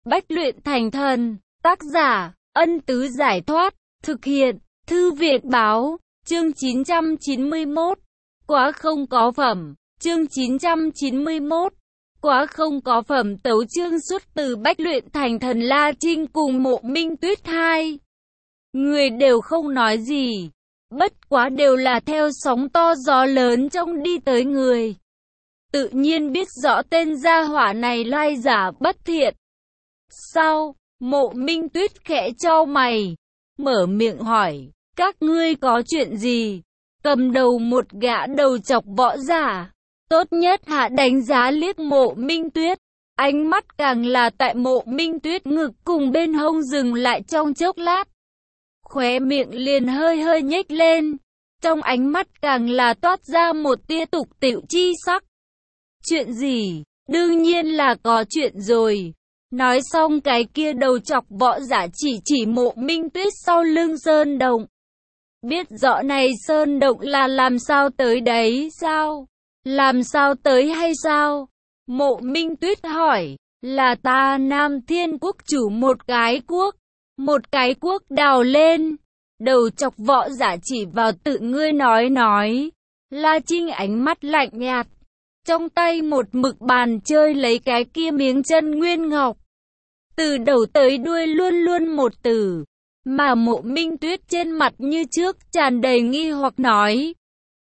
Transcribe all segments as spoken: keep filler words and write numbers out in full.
Bách luyện thành thần. Tác giả, Ân Tứ Giải Thoát. Thực hiện, Thư Viện Báo. Chương chín trăm chín mươi mốt. Quá không có phẩm. Chương chín trăm chín mươi mốt. Quá không có phẩm. Tấu chương xuất từ Bách luyện thành thần. La Trinh cùng Mộ Minh Tuyết hai người đều không nói gì, bất quá đều là theo sóng to gió lớn trong đi tới người. Tự nhiên biết rõ tên gia hỏa này lai giả bất thiện. Sao? Mộ Minh Tuyết khẽ chau mày, mở miệng hỏi, các ngươi có chuyện gì? Cầm đầu một gã đầu chọc võ giả, tốt nhất hạ đánh giá liếc Mộ Minh Tuyết. Ánh mắt càng là tại Mộ Minh Tuyết ngực cùng bên hông dừng lại trong chốc lát. Khóe miệng liền hơi hơi nhếch lên, trong ánh mắt càng là toát ra một tia tục tĩu chi sắc. Chuyện gì? Đương nhiên là có chuyện rồi. Nói xong cái kia đầu chọc võ giả chỉ chỉ Mộ Minh Tuyết sau lưng sơn động. Biết rõ này sơn động là làm sao tới đấy sao? Làm sao tới hay sao? Mộ Minh Tuyết hỏi, là ta Nam Thiên Quốc chủ một cái quốc. Một cái quốc đào lên. Đầu chọc võ giả chỉ vào tự ngươi nói nói. La Trinh ánh mắt lạnh nhạt, trong tay một mực bàn chơi lấy cái kia miếng chân nguyên ngọc. Từ đầu tới đuôi luôn luôn một từ. Mà Mộ Minh Tuyết trên mặt như trước tràn đầy nghi hoặc nói,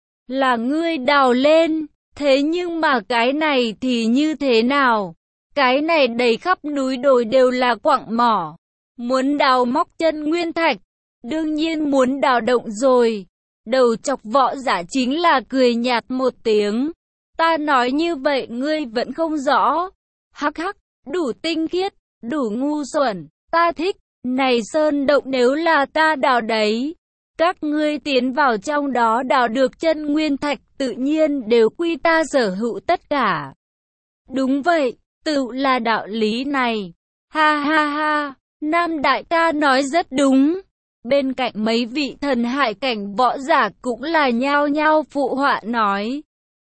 là ngươi đào lên. Thế nhưng mà cái này thì như thế nào? Cái này đầy khắp núi đồi đều là quặng mỏ. Muốn đào móc chân nguyên thạch, đương nhiên muốn đào động rồi. Đầu chọc võ giả chính là cười nhạt một tiếng. Ta nói như vậy ngươi vẫn không rõ. Hắc hắc, đủ tinh khiết, đủ ngu xuẩn, ta thích. Này sơn động nếu là ta đào đấy, các ngươi tiến vào trong đó đào được chân nguyên thạch tự nhiên đều quy ta sở hữu tất cả. Đúng vậy, tự là đạo lý này. Ha ha ha. Nam đại ca nói rất đúng. Bên cạnh mấy vị thần hải cảnh võ giả cũng là nhao nhao phụ họa nói.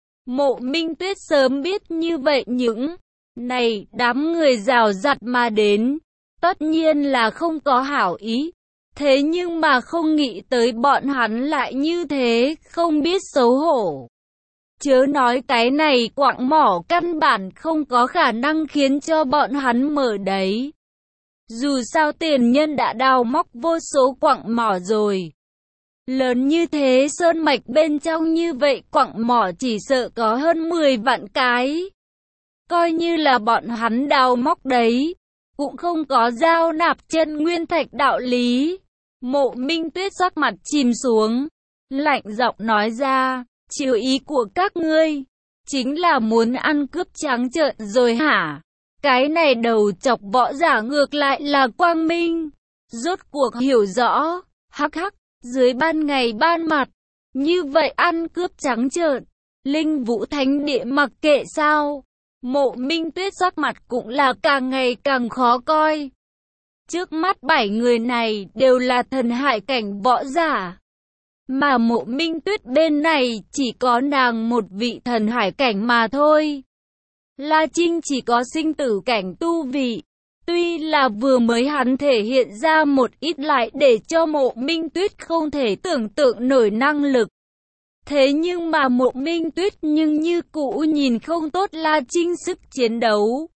Mộ Minh Tuyết sớm biết như vậy những này đám người rào rặt mà đến, tất nhiên là không có hảo ý. Thế nhưng mà không nghĩ tới bọn hắn lại như thế, không biết xấu hổ. Chớ nói cái này quặng mỏ căn bản không có khả năng khiến cho bọn hắn mở đấy. Dù sao tiền nhân đã đào móc vô số quặng mỏ rồi. Lớn như thế sơn mạch bên trong như vậy quặng mỏ chỉ sợ có hơn mười vạn cái. Coi như là bọn hắn đào móc đấy, cũng không có giao nạp chân nguyên thạch đạo lý. Mộ Minh Tuyết sắc mặt chìm xuống, lạnh giọng nói ra, chiều ý của các ngươi, chính là muốn ăn cướp trắng trợn rồi hả? Cái này đầu chọc võ giả ngược lại là quang minh. Rốt cuộc hiểu rõ. Hắc hắc, dưới ban ngày ban mặt, như vậy ăn cướp trắng trợn, Linh Vũ Thánh Địa mặc kệ sao? Mộ Minh Tuyết sắc mặt cũng là càng ngày càng khó coi. Trước mắt bảy người này đều là thần hải cảnh võ giả, mà Mộ Minh Tuyết bên này chỉ có nàng một vị thần hải cảnh mà thôi. La Trinh chỉ có sinh tử cảnh tu vị. Tuy là vừa mới hắn thể hiện ra một ít lại để cho Mộ Minh Tuyết không thể tưởng tượng nổi năng lực. Thế nhưng mà Mộ Minh Tuyết nhưng như cũ nhìn không tốt La Trinh sức chiến đấu.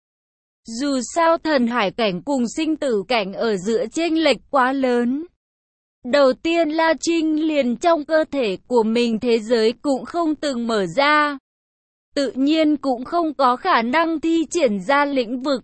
Dù sao thần hải cảnh cùng sinh tử cảnh ở giữa chênh lệch quá lớn. Đầu tiên La Trinh liền trong cơ thể của mình thế giới cũng không từng mở ra. Tự nhiên cũng không có khả năng thi triển ra lĩnh vực.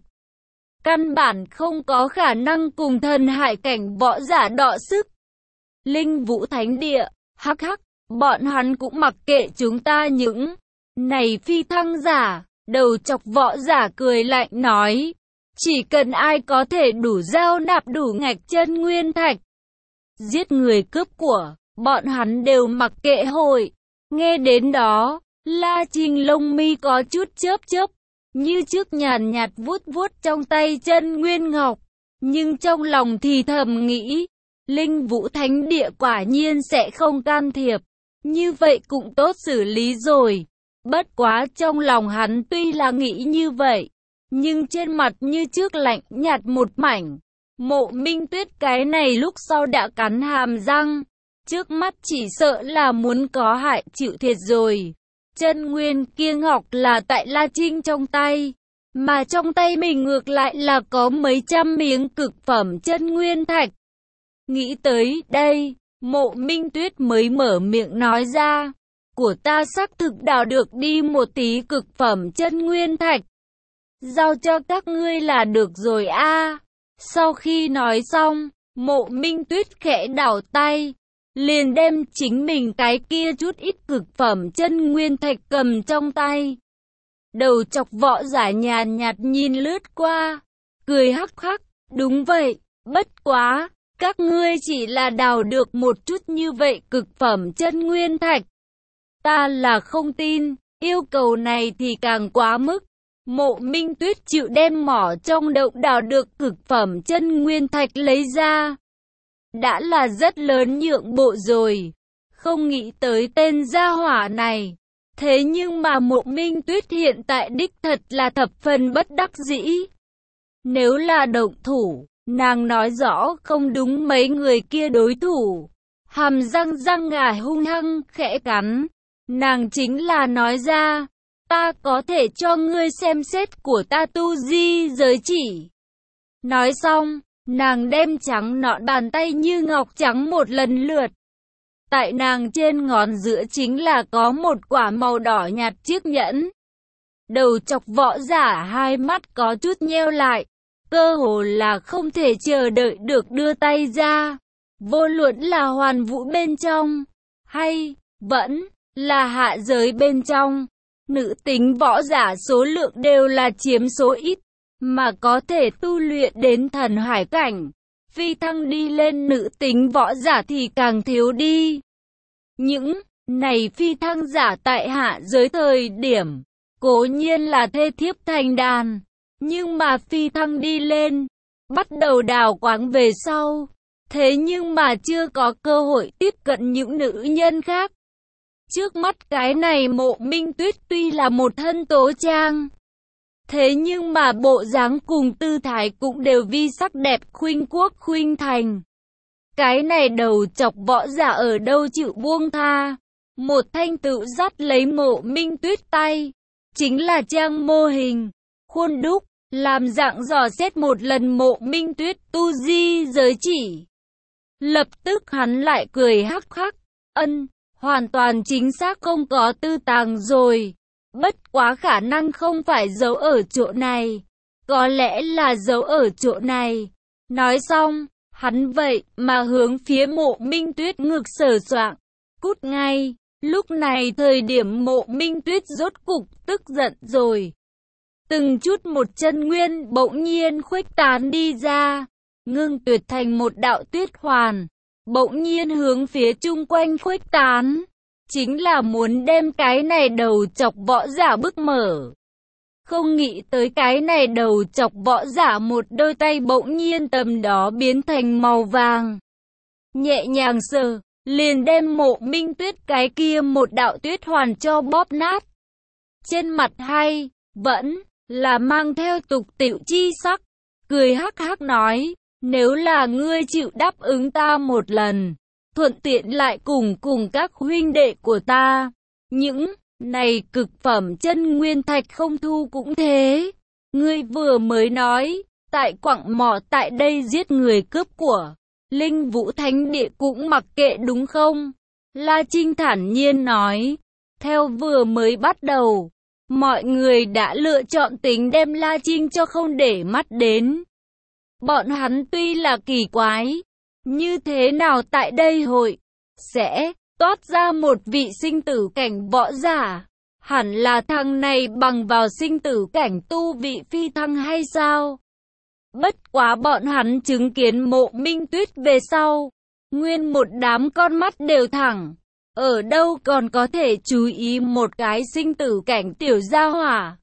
Căn bản không có khả năng cùng thần hải cảnh võ giả đọ sức. Linh Vũ Thánh Địa, hắc hắc, bọn hắn cũng mặc kệ chúng ta những này phi thăng giả. Đầu chọc võ giả cười lạnh nói, chỉ cần ai có thể đủ giao nạp đủ ngạch chân nguyên thạch, giết người cướp của, bọn hắn đều mặc kệ hội. Nghe đến đó, La Trinh lông mi có chút chớp chớp, như trước nhàn nhạt vuốt vuốt trong tay chân nguyên ngọc, nhưng trong lòng thì thầm nghĩ, Linh Vũ Thánh Địa quả nhiên sẽ không can thiệp, như vậy cũng tốt xử lý rồi. Bất quá trong lòng hắn tuy là nghĩ như vậy, nhưng trên mặt như trước lạnh nhạt một mảnh. Mộ Minh Tuyết cái này lúc sau đã cắn hàm răng, trước mắt chỉ sợ là muốn có hại chịu thiệt rồi. Chân nguyên kia ngọc là tại La Trinh trong tay, mà trong tay mình ngược lại là có mấy trăm miếng cực phẩm chân nguyên thạch. Nghĩ tới đây, Mộ Minh Tuyết mới mở miệng nói ra, của ta xác thực đào được đi một tí cực phẩm chân nguyên thạch. Giao cho các ngươi là được rồi a. Sau khi nói xong, Mộ Minh Tuyết khẽ đảo tay, liền đem chính mình cái kia chút ít cực phẩm chân nguyên thạch cầm trong tay. Đầu chọc võ giả nhàn nhạt nhìn lướt qua, cười hắc hắc, đúng vậy, bất quá, các ngươi chỉ là đào được một chút như vậy cực phẩm chân nguyên thạch. Ta là không tin, yêu cầu này thì càng quá mức. Mộ Minh Tuyết chịu đem mỏ trong động đào được cực phẩm chân nguyên thạch lấy ra. Đã là rất lớn nhượng bộ rồi, không nghĩ tới tên gia hỏa này. Thế nhưng mà Mộ Minh Tuyết hiện tại đích thật là thập phần bất đắc dĩ. Nếu là động thủ, nàng nói rõ không đúng mấy người kia đối thủ. Hàm răng răng ngà hung hăng khẽ cắn, nàng chính là nói ra, ta có thể cho ngươi xem xét của ta tu di giới chỉ. Nói xong, nàng đem trắng nõn bàn tay như ngọc trắng một lần lượt. Tại nàng trên ngón giữa chính là có một quả màu đỏ nhạt chiếc nhẫn. Đầu chọc võ giả hai mắt có chút nheo lại, cơ hồ là không thể chờ đợi được đưa tay ra. Vô luận là hoàn vũ bên trong, hay vẫn là hạ giới bên trong, nữ tính võ giả số lượng đều là chiếm số ít, mà có thể tu luyện đến thần hải cảnh, phi thăng đi lên nữ tính võ giả thì càng thiếu đi. Những này phi thăng giả tại hạ giới thời điểm, cố nhiên là thê thiếp thành đàn, nhưng mà phi thăng đi lên, bắt đầu đào quáng về sau, thế nhưng mà chưa có cơ hội tiếp cận những nữ nhân khác. Trước mắt cái này Mộ Minh Tuyết tuy là một thân tố trang, thế nhưng mà bộ dáng cùng tư thái cũng đều vi sắc đẹp khuynh quốc khuynh thành. Cái này đầu chọc võ giả ở đâu chịu buông tha. Một thanh tựu dắt lấy Mộ Minh Tuyết tay, chính là trang mô hình, khuôn đúc, làm dạng dò xét một lần Mộ Minh Tuyết tu di giới chỉ. Lập tức hắn lại cười hắc hắc, ân, hoàn toàn chính xác không có tư tàng rồi. Bất quá khả năng không phải giấu ở chỗ này, có lẽ là giấu ở chỗ này. Nói xong, hắn vậy mà hướng phía Mộ Minh Tuyết ngực sờ soạng, cút ngay. Lúc này thời điểm Mộ Minh Tuyết rốt cục tức giận rồi. Từng chút một chân nguyên bỗng nhiên khuếch tán đi ra, ngưng tuyệt thành một đạo tuyết hoàn, bỗng nhiên hướng phía chung quanh khuếch tán, chính là muốn đem cái này đầu chọc võ giả bức mở. Không nghĩ tới cái này đầu chọc võ giả một đôi tay bỗng nhiên tầm đó biến thành màu vàng. Nhẹ nhàng sờ, liền đem Mộ Minh Tuyết cái kia một đạo tuyết hoàn cho bóp nát. Trên mặt hay, vẫn là mang theo tục tĩu chi sắc, cười hắc hắc nói, nếu là ngươi chịu đáp ứng ta một lần, thuận tiện lại cùng cùng các huynh đệ của ta, những này cực phẩm chân nguyên thạch không thu cũng thế. Ngươi vừa mới nói, tại quặng mỏ tại đây giết người cướp của, Linh Vũ Thánh Địa cũng mặc kệ đúng không? La Trinh thản nhiên nói, theo vừa mới bắt đầu, mọi người đã lựa chọn tính đem La Trinh cho không để mắt đến. Bọn hắn tuy là kỳ quái, như thế nào tại đây hội sẽ toát ra một vị sinh tử cảnh võ giả? Hẳn là thằng này bằng vào sinh tử cảnh tu vị phi thăng hay sao? Bất quá bọn hắn chứng kiến Mộ Minh Tuyết về sau, nguyên một đám con mắt đều thẳng, ở đâu còn có thể chú ý một cái sinh tử cảnh tiểu gia hỏa.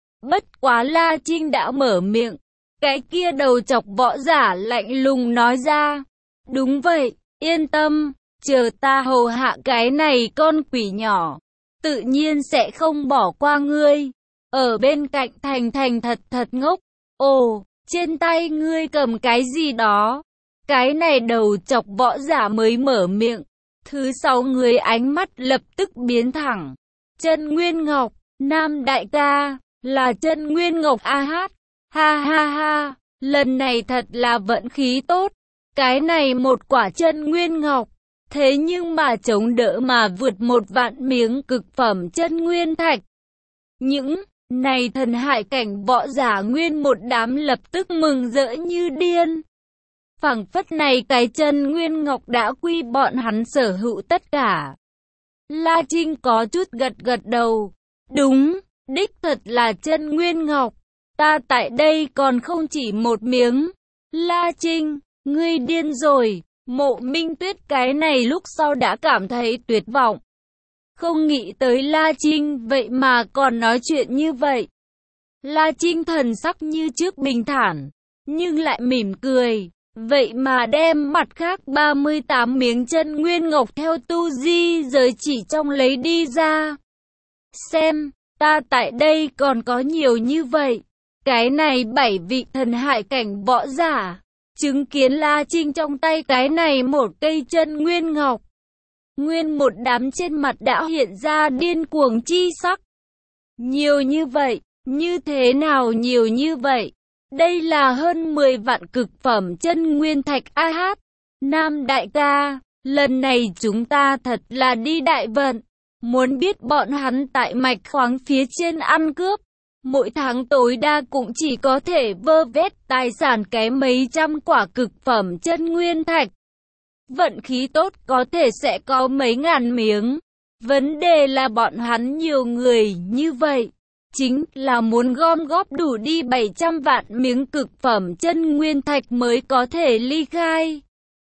Bất quá La Trinh đã mở miệng, cái kia đầu chọc võ giả lạnh lùng nói ra, đúng vậy, yên tâm, chờ ta hầu hạ cái này con quỷ nhỏ, tự nhiên sẽ không bỏ qua ngươi. ở bên cạnh thành thành thật thật ngốc. Ồ, trên tay ngươi cầm cái gì đó? Cái này đầu chọc võ giả mới mở miệng. Thứ sáu người ánh mắt lập tức biến thẳng. Chân Nguyên Ngọc, Nam đại ca, là Chân Nguyên Ngọc a hát. Ha ha ha, lần này thật là vận khí tốt. Cái này một quả Chân Nguyên Ngọc, thế nhưng mà chống đỡ mà vượt một vạn miếng cực phẩm chân nguyên thạch. Những này thần hại cảnh võ giả nguyên một đám lập tức mừng rỡ như điên. Phảng phất này cái Chân Nguyên Ngọc đã quy bọn hắn sở hữu tất cả. La Trinh có chút gật gật đầu. Đúng, đích thật là Chân Nguyên Ngọc. Ta tại đây còn không chỉ một miếng. La Trinh, ngươi điên rồi. Mộ Minh Tuyết cái này lúc sau đã cảm thấy tuyệt vọng. Không nghĩ tới La Trinh vậy mà còn nói chuyện như vậy. La Trinh thần sắc như trước bình thản, nhưng lại mỉm cười. Vậy mà đem mặt khác ba mươi tám miếng Chân Nguyên Ngọc theo tu di giới chỉ trong lấy đi ra. Xem, ta tại đây còn có nhiều như vậy. Cái này bảy vị thần hại cảnh võ giả. Chứng kiến La Trinh trong tay cái này một cây Chân Nguyên Ngọc. Nguyên một đám trên mặt đã hiện ra điên cuồng chi sắc. Nhiều như vậy, như thế nào nhiều như vậy? Đây là hơn mười vạn cực phẩm chân nguyên thạch a hát. Nam đại ca, lần này chúng ta thật là đi đại vận. Muốn biết bọn hắn tại mạch khoáng phía trên ăn cướp. Mỗi tháng tối đa cũng chỉ có thể vơ vét tài sản cái mấy trăm quả cực phẩm chân nguyên thạch. Vận khí tốt có thể sẽ có mấy ngàn miếng. Vấn đề là bọn hắn nhiều người như vậy. Chính là muốn gom góp đủ đi bảy trăm vạn miếng cực phẩm chân nguyên thạch mới có thể ly khai.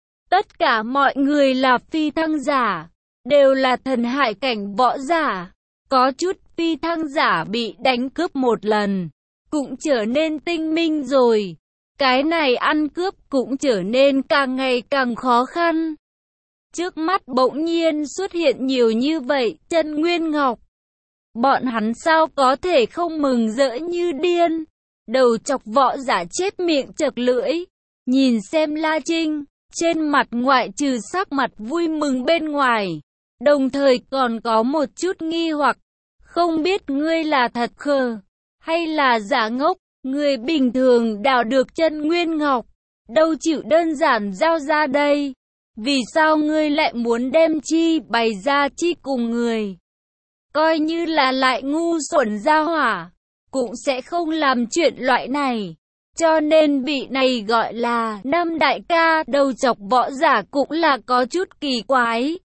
Tất cả mọi người là phi thăng giả, đều là thần hại cảnh võ giả. Có chút phi thăng giả bị đánh cướp một lần, cũng trở nên tinh minh rồi. Cái này ăn cướp cũng trở nên càng ngày càng khó khăn. Trước mắt bỗng nhiên xuất hiện nhiều như vậy chân nguyên ngọc. Bọn hắn sao có thể không mừng rỡ như điên. Đầu chọc võ giả chết miệng chật lưỡi. Nhìn xem La Trinh, trên mặt ngoại trừ sắc mặt vui mừng bên ngoài, đồng thời còn có một chút nghi hoặc. Không biết ngươi là thật khờ, hay là giả ngốc. Người bình thường đào được chân nguyên ngọc, đâu chịu đơn giản giao ra đây. Vì sao ngươi lại muốn đem chi bày ra chi cùng người? Coi như là lại ngu xuẩn ra hỏa, cũng sẽ không làm chuyện loại này. Cho nên vị này gọi là Nam đại ca đầu chọc võ giả cũng là có chút kỳ quái.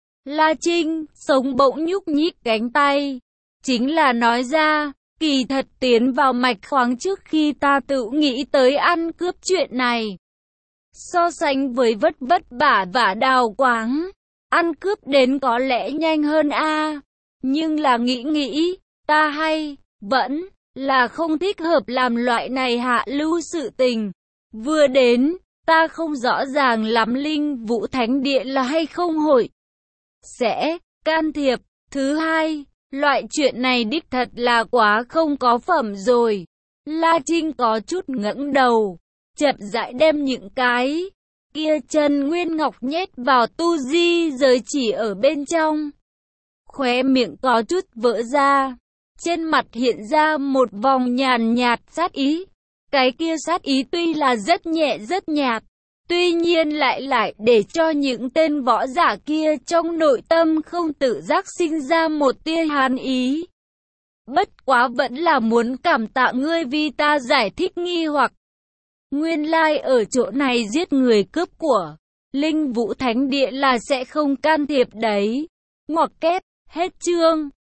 La Trinh sống bỗng nhúc nhích cánh tay, chính là nói ra. Kỳ thật tiến vào mạch khoáng trước khi ta tự nghĩ tới ăn cướp chuyện này. So sánh với vất vất vả và đào quáng, ăn cướp đến có lẽ nhanh hơn a. Nhưng là nghĩ nghĩ, ta hay, vẫn là không thích hợp làm loại này hạ lưu sự tình. Vừa đến, ta không rõ ràng lắm Linh Vũ Thánh Điện là hay không hội sẽ can thiệp. Thứ hai, loại chuyện này đích thật là quá không có phẩm rồi. La Trinh có chút ngẩng đầu, chậm rãi đem những cái kia chân nguyên ngọc nhét vào tu di giới chỉ ở bên trong. Khóe miệng có chút vỡ ra, trên mặt hiện ra một vòng nhàn nhạt sát ý. Cái kia sát ý tuy là rất nhẹ rất nhạt, tuy nhiên lại lại để cho những tên võ giả kia trong nội tâm không tự giác sinh ra một tia hàn ý. Bất quá vẫn là muốn cảm tạ ngươi vì ta giải thích nghi hoặc. Nguyên lai ở chỗ này giết người cướp của, Linh Vũ Thánh Địa là sẽ không can thiệp đấy. Ngoặc kép, hết chương.